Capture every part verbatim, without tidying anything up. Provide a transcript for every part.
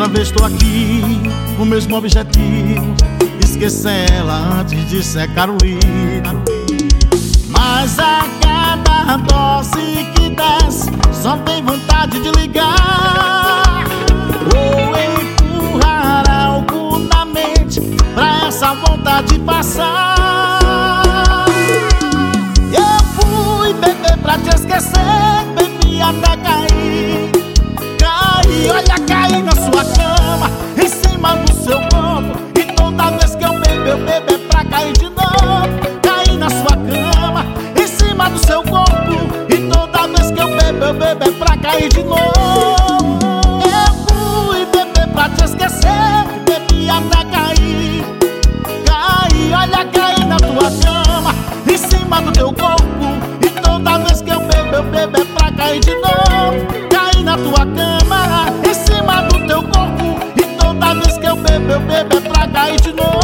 Outra vez tô aqui, o mesmo objetivo, esquecer ela antes de secar o litro. Mas a cada dose que desce, só tem vontade de ligar ou empurrar algo na mente pra essa vontade passar. Eu fui beber pra te esquecer, bebi até cair. Caí, olha, caí na sua cama, em cima do seu corpo. E toda vez que eu bebo, eu bebo é pra cair de novo. Caí na sua cama, em cima do seu corpo. E toda vez que eu bebo, eu bebo é pra cair de novo. Eu fui beber pra te esquecer, bebi até cair. Caí, olha, caí na tua cama, em cima do teu corpo. E toda vez que eu bebo, eu bebo é pra cair de novo. Caí na tua cama, em cima do teu corpo. E toda vez que eu bebo, eu bebo é pra cair de novo.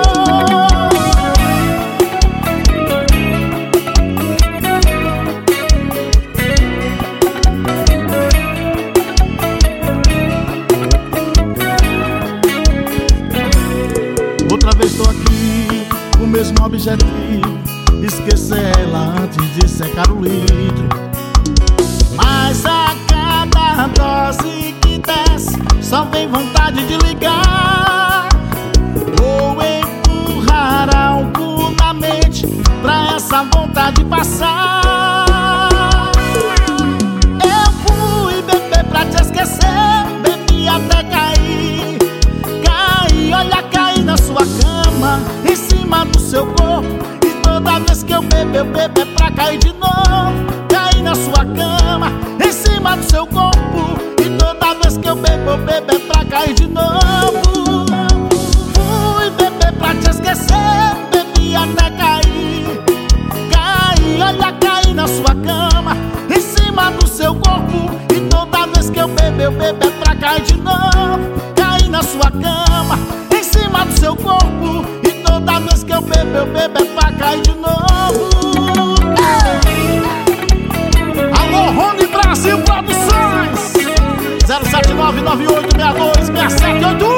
Outra vez tô aqui, o mesmo objetivo, esquecer ela antes de secar o litro. Mas a cada dose que desce, só vem vontade de ligar ou empurrar algo na mente pra essa vontade passar. Eu fui beber pra te esquecer, bebi até cair. Caí, olha, caí na sua cama, em cima do seu corpo. E toda vez que eu bebo, eu bebo é pra cair de novo. Caí na sua cama, em cima do seu corpo. E toda vez que eu bebo, eu bebo é pra cair de novo. Fui beber pra te esquecer, bebi até cair. Caí, olha, caí na sua cama, em cima do seu corpo. E toda vez que eu bebo, eu bebo é pra cair de novo. Caí na sua cama, em cima do seu corpo. E toda vez que eu bebo, eu bebo é pra cair de novo. Ei! Alô, Rony Brasil Produções, zero sete nove nove oito seis dois seis sete oito um.